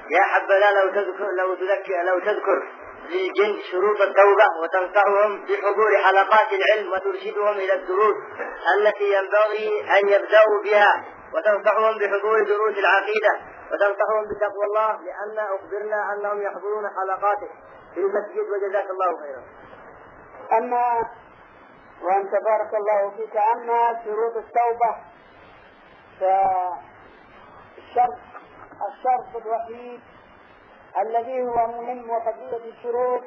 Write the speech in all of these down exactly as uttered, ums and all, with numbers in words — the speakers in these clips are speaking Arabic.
يا حبذا لو تذكر لو تذكر لو تذكر للجن شروط التوبة وتنصحهم بحضور حلقات العلم وترشدهم إلى الدروس التي ينبغي أن يبدأوا بها، وتنصحهم بحضور دروس العقيدة، وتنصحهم بتقوى الله، لأن أخبرنا أنهم يحضرون حلقاته في المسجد، وجزاك الله خيرا. أما وأنت بارك الله فيك، أما شروط التوبة فالشرط الشرط الوحيد الذي هو مهم وقضية الشروط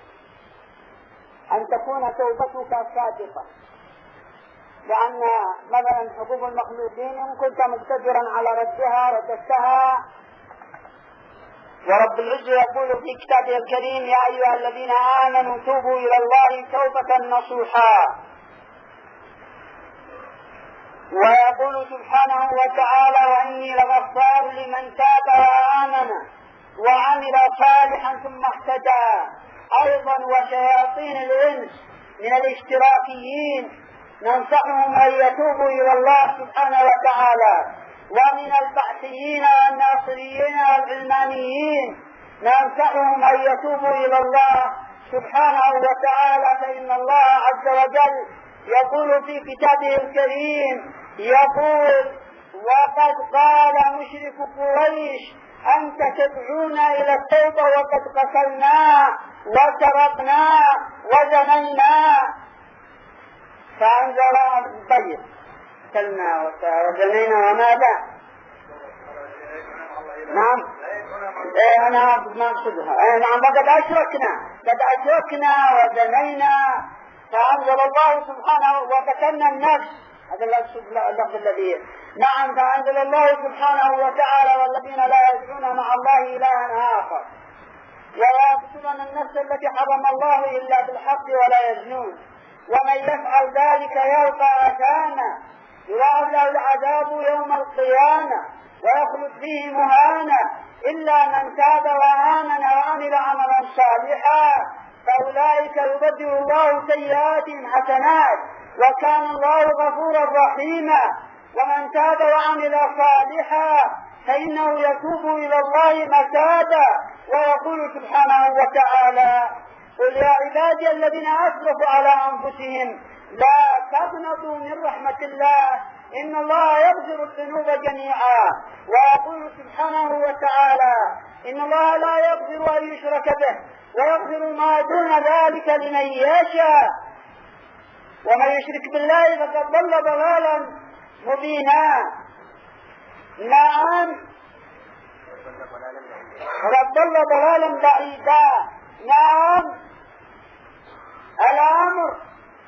أن تكون توبتك صادقة، لأن مثلا حقوق المخلوقين إن كنت مقتدرا على ردها رددتها، ورب العزة يقول في كتابه الكريم: يا أيها الذين آمنوا توبوا إلى الله توبة نصوحا. ويقول سبحانه وتعالى: وإني لغفار لمن تاب وآمن وعمل صالحا ثم اهتدى. أيضا وشياطين الإنس من الاشتراكيين ننصحهم أن يتوبوا إلى الله سبحانه وتعالى، ومن البعثيين والناصريين والعلمانيين ننصحهم أن يتوبوا إلى الله سبحانه وتعالى، فإن الله عز وجل يقول في كتابه الكريم: يقول: وقد قال مشرك قريش أنت تدعونا إلى التوبة وقد قتلنا وسرقنا وزنينا. فأنزل طيب قتلنا وزنينا وماذا؟ نعم إيه أنا ما أقصدها. إيه نعم، وقد أشركنا قد أشركنا وزنينا. فأنزل الله سبحانه وقتلنا النفس. هذا اللفظ الذي نعم. فأنزل الله سبحانه وتعالى: والذين لا يدعون مع الله إلها آخر ولا يقتلون النفس التي حرم الله إلا بالحق ولا يزنون ومن يفعل ذلك يلقى أثاما يضاعف له العذاب يوم القيامة ويخلد فيه مهانا إلا من تاب وآمن وعمل عملا صالحا فأولئك يبدل الله سيئاتهم حسنات وكان الله غفورا رحيما. ومن تاب وعمل صالحا فإنه يتوب إلى الله متابا. ويقول سبحانه وتعالى: قل يا عبادي الذين أسرفوا على أنفسهم لا تقنطوا من رحمة الله إن الله يغفر الذنوب جميعا. ويقول سبحانه وتعالى: إن الله لا يغفر أن يشرك به ويغفر ما دون ذلك لمن يشاء ومن يشرك بالله فقد ضل ضلالا مبينا. نعم، فقد ضل ضلالا بعيدا. نعم، الأمر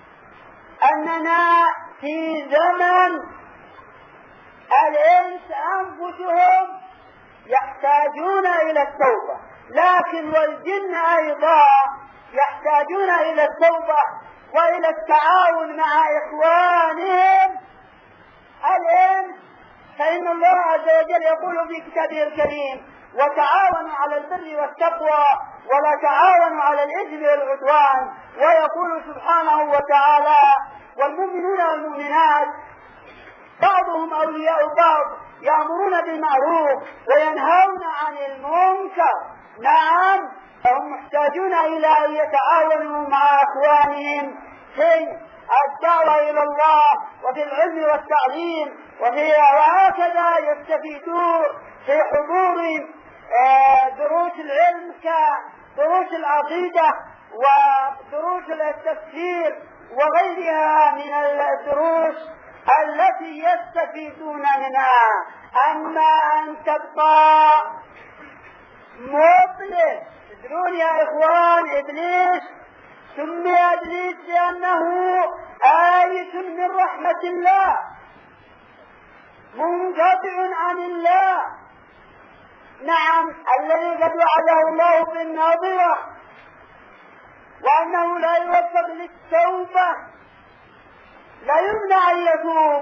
أننا في زمن الإنس أنفسهم يحتاجون إلى التوبة، لكن والجن أيضا يحتاجون إلى التوبة وإلى التعاون مع إخوانهم الإنس. فإن الله عز وجل يقول في كتابه الكريم: وتعاونوا على البر والتقوى ولا تعاونوا على الإثم والعدوان. ويقول سبحانه وتعالى: والمؤمنون والمؤمنات بعضهم أولياء بعض يأمرون بالمعروف وينهون عن المنكر. نعم، فهم محتاجون إلى أن يتعاونوا مع أخوانهم في الدعوة إلى الله وفي العلم والتعليم، وفي وهكذا يستفيدون في حضور دروس العلم كدروس العقيدة ودروس التفسير وغيرها من الدروس التي يستفيدون منها. أما أن تبقى مبلس، تدرون يا إخوان، إبليس سمي إبليس لأنه آية من رحمة الله منقطع عن الله. نعم، الذي قد وعده الله بالناظرة وأنه لا يوفق للتوبة لا يمنع أن يتوب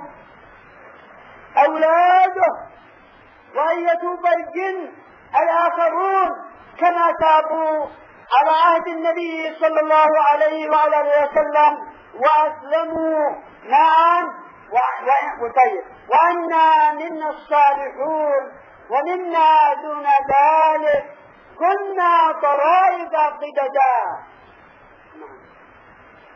أولاده وأن يتوب الجن الآخرون كما تابوا على عهد النبي صلى الله عليه وعلى وسلم وأسلموا. نعم، وطيب وأنا منا الصالحون ومنا دون ذلك. طرائق قددا